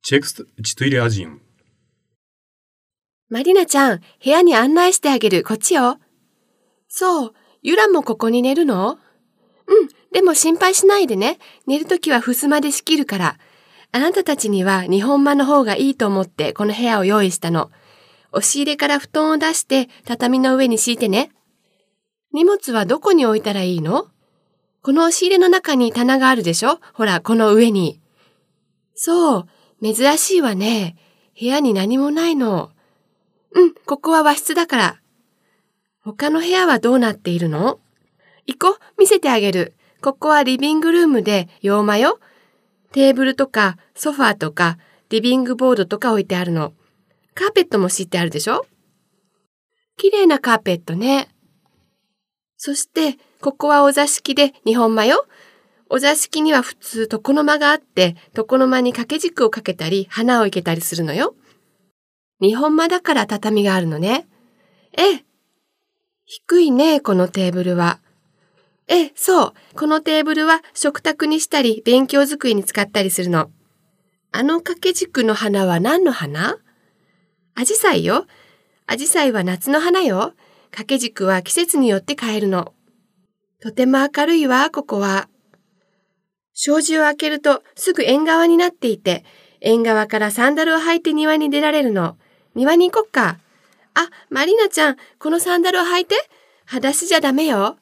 4-1. マリナちゃん、部屋に案内してあげる。こっちよ。そう、ユラもここに寝るの？でも心配しないでね。寝るときは襖で仕切るから。あなたたちには日本間の方がいいと思ってこの部屋を用意したの。押し入れから布団を出して畳の上に敷いてね。荷物はどこに置いたらいいの？この押し入れの中に棚があるでしょ？ほら、この上に。そう、珍しいわね。部屋に何もないの。ここは和室だから。他の部屋はどうなっているの？行こう、見せてあげる。ここはリビングルームで洋間よ。テーブルとかソファーとかリビングボードとか置いてあるの。カーペットも敷いてあるでしょ？綺麗なカーペットね。そしてここはお座敷で日本間よ。お座敷には普通床の間があって床の間に掛け軸をかけたり花を生けたりするのよ。日本間だから畳があるのね。低いね、このテーブルは。そう。このテーブルは食卓にしたり勉強机に使ったりするの。あの掛け軸の花は何の花？アジサイよ。アジサイは夏の花よ。掛け軸は季節によって変えるの。とても明るいわ、ここは。障子を開けるとすぐ縁側になっていて、縁側からサンダルを履いて庭に出られるの。庭に行こっか。マリナちゃん、このサンダルを履いて。裸足じゃダメよ。